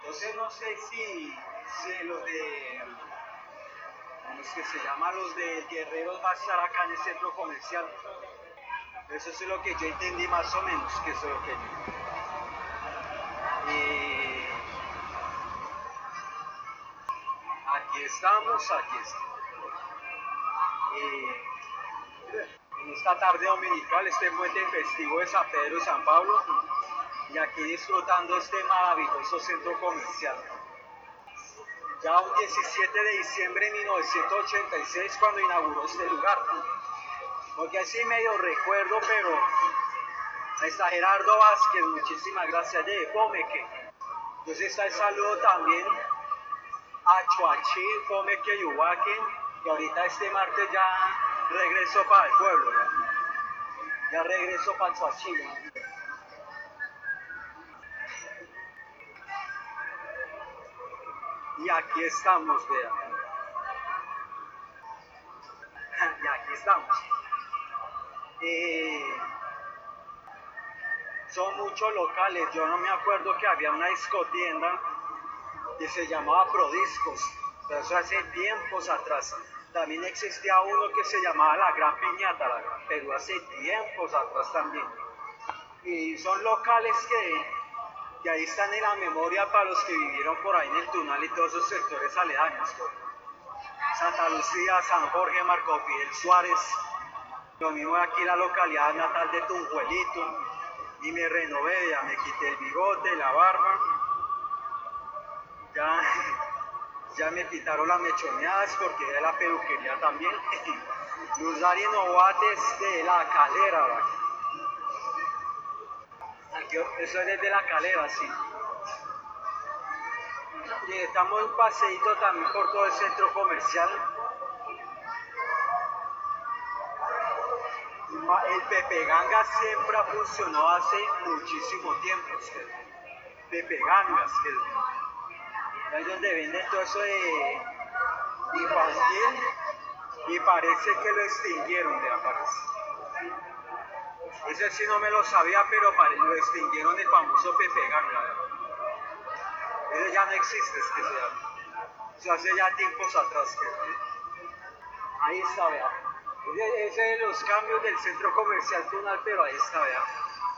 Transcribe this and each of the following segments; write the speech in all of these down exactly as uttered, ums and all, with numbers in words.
Entonces no sé si, si los de, ¿cómo es que se llama? Los de Guerreros va a estar acá en el centro comercial. Eso es lo que yo entendí más o menos, que eso es lo que... Y aquí estamos, aquí estamos. Y en esta tarde dominical, este puente festivo de San Pedro y San Pablo, y aquí disfrutando este maravilloso centro comercial. Ya un diecisiete de diciembre de mil novecientos ochenta y seis cuando inauguró este lugar. Porque así medio recuerdo, pero ahí está Gerardo Vázquez, muchísimas gracias de Fomeque. Entonces está el saludo también a Chuachi, Fomeque y Ubaque, que ahorita este martes ya regreso para el pueblo, ya, ya regreso para Chuachi. ¿No? Y aquí estamos, vean. Y aquí estamos. Eh, son muchos locales, yo no me acuerdo que había una discotienda que se llamaba Prodiscos, pero eso hace tiempos atrás. También existía uno que se llamaba La Gran Piñata, pero hace tiempos atrás también. Y son locales que, que ahí están en la memoria para los que vivieron por ahí en el Tunal y todos esos sectores aledaños. Santa Lucía, San Jorge, Marco Fidel Suárez, lo mismo aquí en la localidad natal de Tunjuelito, y me renové, ya me quité el bigote, la barba, ya, ya me quitaron las mechoneadas porque de la peluquería también. Luz Dari Novates de La Calera, aquí, eso es desde La Calera, sí. Y estamos en un paseíto también por todo el centro comercial. El Pepe Ganga siempre ha funcionado hace muchísimo tiempo. Pepe Gangas, que es donde venden todo eso de infantil, y parece que lo extinguieron, me parece. Ese sí no me lo sabía, pero lo extinguieron el famoso Pepe Ganga. Ese ya no existe, es que se llama. Eso hace ya tiempos atrás. Que... Ahí está, vea. Ese de los cambios del centro comercial Tunal, pero ahí está, vea.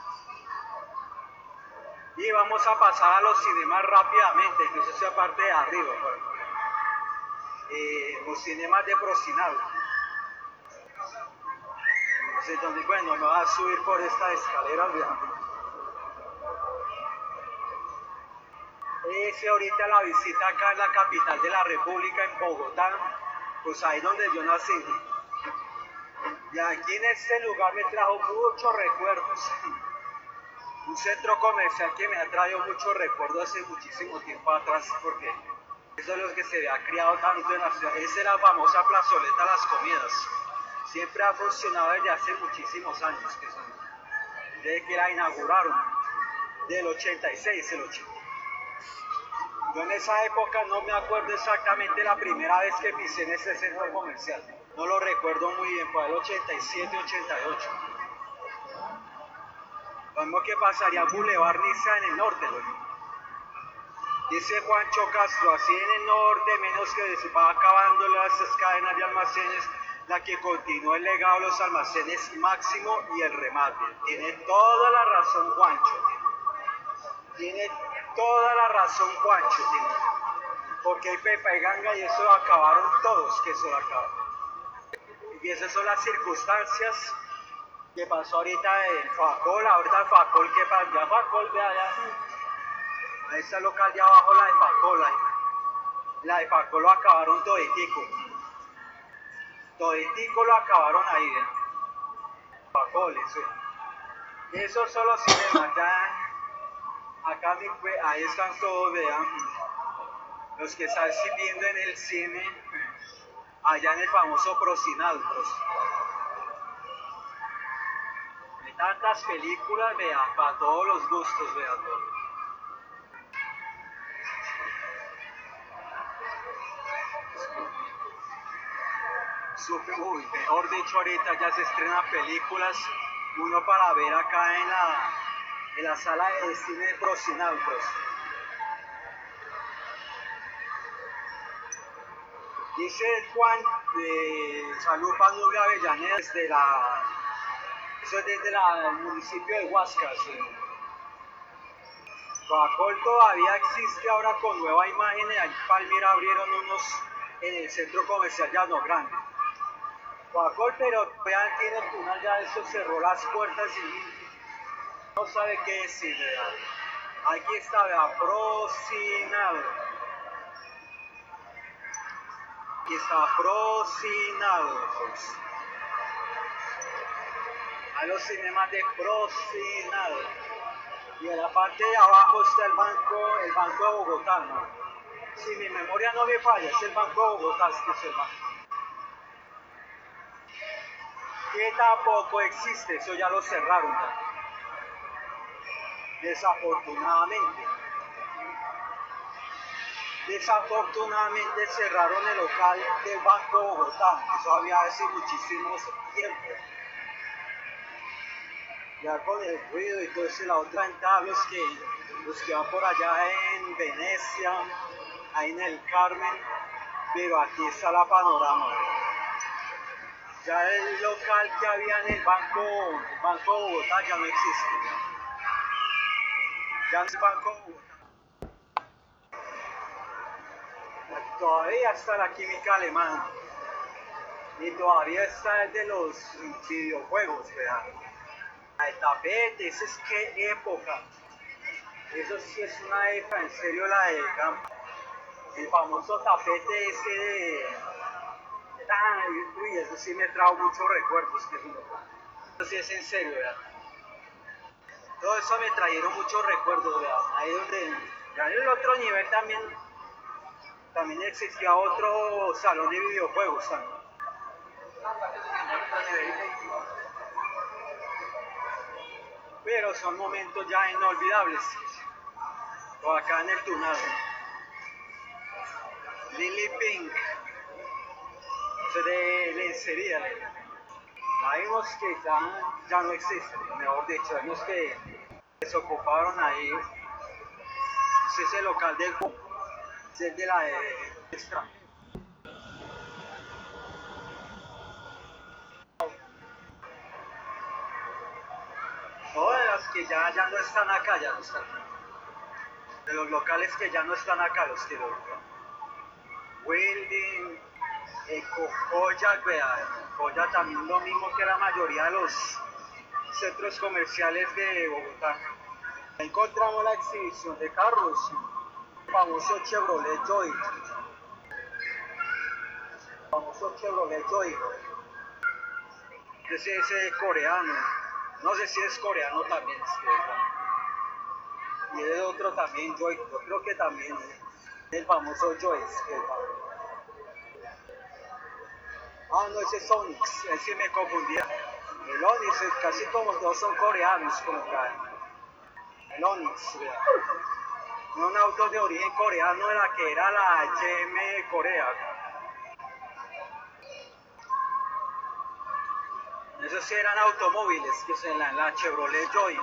Y vamos a pasar a los cinemas rápidamente, que eso es la parte de arriba. Eh, los cinemas de Procinal. Entonces, donde, bueno, me va a subir por esta escalera, vea. Ese ahorita la visita acá en la capital de la República, en Bogotá, pues ahí donde yo nací. Y aquí en este lugar me trajo muchos recuerdos. Un centro comercial que me ha traído muchos recuerdos hace muchísimo tiempo atrás, porque eso es lo que se había criado tanto en la ciudad. Esa es la famosa plazoleta Las Comidas. Siempre ha funcionado desde hace muchísimos años, que son, desde que la inauguraron, del ochenta y seis, el ochenta. Yo en esa época no me acuerdo exactamente la primera vez que pisé en ese centro comercial. No lo recuerdo muy bien, fue el ochenta y siete, ochenta y ocho. Lo mismo que pasaría Boulevard Niza en el norte, ¿no? Dice Juancho Castro, así en el norte, menos que se va acabando las cadenas de almacenes, la que continúa el legado de los almacenes Máximo y el remate. Tiene toda la razón Juancho. Tiene toda la razón Juancho. Tiene. Porque hay Pepe Ganga y eso lo acabaron todos, que eso lo acabaron. Y esas son las circunstancias que pasó ahorita el Facol, ahorita el Facol, que para ya Facol, vea allá. Ahí está el local de abajo, la de Facol, ahí. La de Facol lo acabaron toditico. Toditico lo acabaron ahí, vea. Facol, eso. Esos son los cinemas, ya. Acá ahí están todos, vean. Los que están viendo en el cine, allá en el famoso Procinal, hay tantas películas, vea, para todos los gustos, vea, todo. Super, uy, mejor dicho, ahorita ya se estrenan películas, uno para ver acá en la, en la sala de cine de Procinal, pues. Dice Juan de Salud Panubia Avellaneda, desde la, eso es desde la, el municipio de Huascas. Coacol todavía existe ahora con nueva imagen. En Palmira abrieron unos en el centro comercial Llano Grande. Coacol, pero ya tiene el túnel, ya eso cerró las puertas y no sabe qué decir, ¿verdad? Aquí está, ¿verdad? Procinado. Aquí está Procinado. A los cinemas de Procinado. Y en la parte de abajo está el banco, el Banco de Bogotá, ¿no? Si mi memoria no me falla, es el Banco de Bogotá, es que es el banco. Que tampoco existe, eso ya lo cerraron, ¿no? Desafortunadamente. Desafortunadamente cerraron el local del Banco de Bogotá, eso había hace muchísimo tiempo. Ya con el ruido y todo eso, la otra ventaja, los que, los que van por allá en Venecia, ahí en el Carmen, pero aquí está la panorama. Ya el local que había en el Banco, el Banco de Bogotá ya no existe. Ya no es el Banco de Bogotá. Todavía está la química alemana. Y todavía está el de los videojuegos, ¿verdad? El tapete, esa es qué época. Eso sí es una época, en serio, la de Gampa. El famoso tapete ese de... Ay, uy, eso sí me trajo muchos recuerdos. Que eso sí es en serio, ¿verdad? Todo eso me trajeron muchos recuerdos, ¿verdad? Ahí donde... Ya en el otro nivel también... También existía otro salón de videojuegos también. Pero son momentos ya inolvidables. O acá en el Tunal. Lily Pink. Eso de lencería. Hay unos que ya, ya no existen, mejor dicho, hay unos que se ocuparon ahí. Ese es el local del es el de la de extra. Todas las que ya, ya no están acá, ya no están. De los locales que ya no están acá, los que lo Wilding, eh, Coya, Coya también lo mismo que la mayoría de los centros comerciales de Bogotá. Encontramos la exhibición de carros, el famoso Chevrolet Joy. El famoso Chevrolet Joy. Ese es coreano. No sé si es coreano también. Es que, y el otro también, Joy. Yo creo que también el famoso Joy. Ah, no, ese es Onix. Ese me confundía. El Onix, casi como todos son coreanos, como acá. El Onix, ¿verdad? Un auto de origen coreano, era que era la G M Corea. Esos sí eran automóviles, que es en la, la Chevrolet Joy.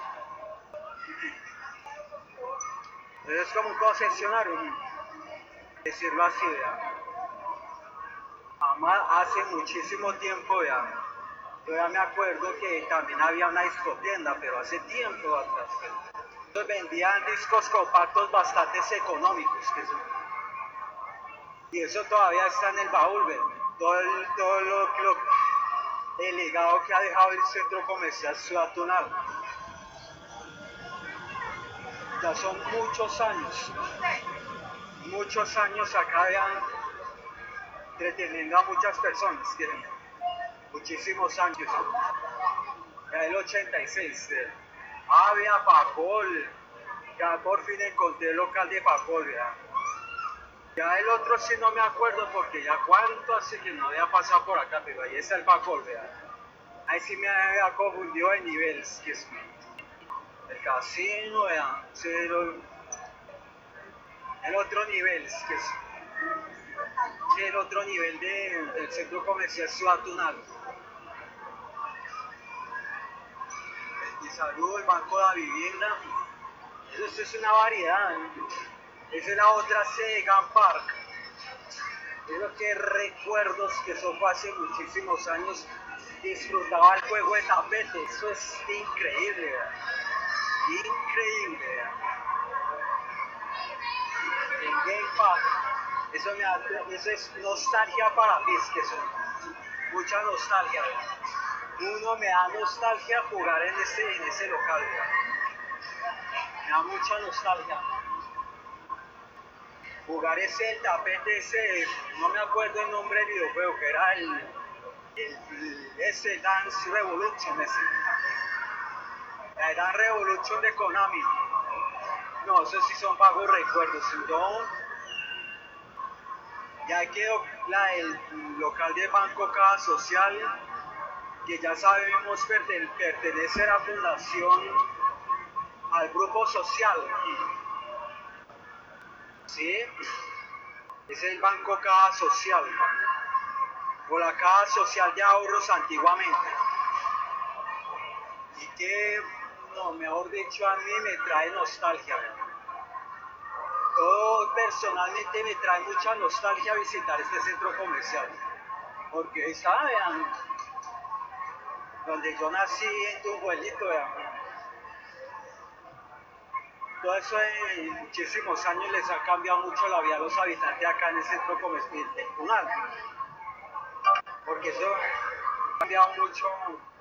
Entonces es como un concesionario, decirlo así, ¿verdad? Además, hace muchísimo tiempo, ya. Yo ya me acuerdo que también había una discotienda, pero hace tiempo atrás. Entonces vendían discos compactos bastante económicos. Que son, y eso todavía está en el baúl, ¿verdad? Todo, el, todo lo, lo, el legado que ha dejado el centro comercial Ciudad Tunal. Ya son muchos años, muchos años acá vean, entreteniendo a muchas personas, que muchísimos años, ya el ochenta y seis, eh, había Pacol, ya por fin encontré el local de Pacol, ya. Ya el otro sí no me acuerdo porque ya cuánto hace que no había pasado por acá, pero ahí está el Pacol, vea. Ahí sí me había confundido de niveles, que es el casino, vea, el otro nivel, que es el otro nivel de, del centro comercial Ciudad Tunal. El de salud, el Banco de la Vivienda, eso es una variedad. Esa es la otra sede, Gun Park. Pero qué recuerdos, que eso fue hace muchísimos años. Disfrutaba el juego de tapete, eso es increíble, ¿verdad? Increíble, ¿verdad? En GamePad, eso, me da, eso es nostalgia para mí, es que eso, mucha nostalgia, ¿verdad? Uno me da nostalgia jugar en ese, en ese local, ¿verdad? Me da mucha nostalgia. Jugar ese tapete, ese, no me acuerdo el nombre del videojuego, que era el, el, ese Dance Revolution, ese. La Dance Revolution de Konami. No, esos sí son vagos recuerdos. Yo, ya quedó la, el local de Banco Caja Social, que ya sabemos pertenece a la fundación, al grupo social. ¿Sí? Es el Banco Caja Social, o la Caja Social de Ahorros antiguamente. Y que, no, mejor dicho, a mí me trae nostalgia. Todo personalmente me trae mucha nostalgia visitar este centro comercial. Porque está, vean, donde yo nací, en tu abuelito, vean. Todo eso en muchísimos años les ha cambiado mucho la vida a los habitantes acá en el centro comercial. Porque eso ha cambiado mucho